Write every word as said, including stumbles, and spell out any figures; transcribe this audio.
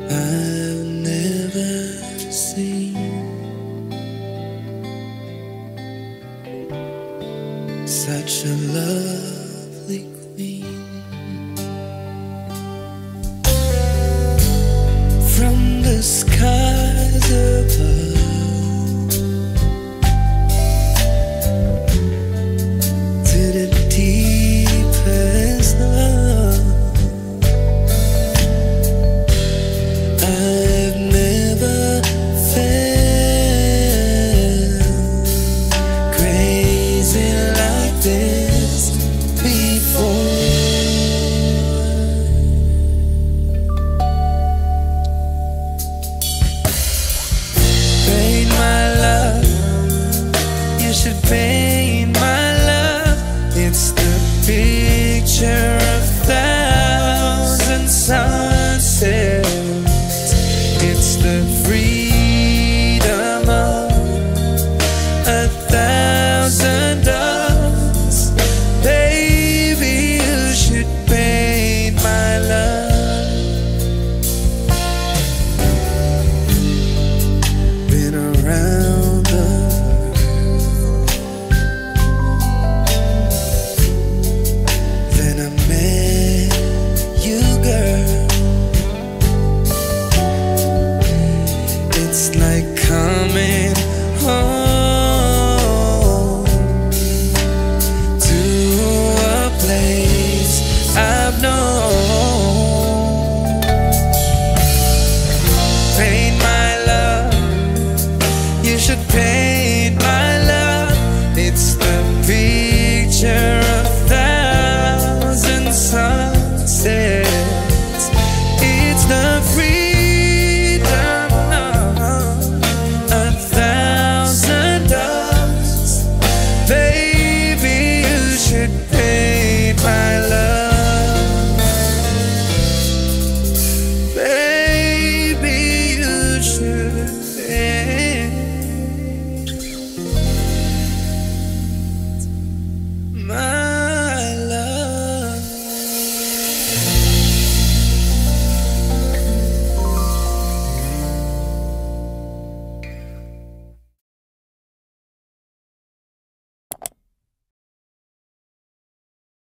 I've never seen such a lovely queen. From the skies above to the deepest love, I've never felt crazy like this before. Pain, my love, you should paint my love. It's the picture of thousand sunsets. It's the freedom of a thousand doves. Baby, you should paint my love. Been around the world, then I met you, girl. It's like coming home to a place I've known. Paint my love, you should paint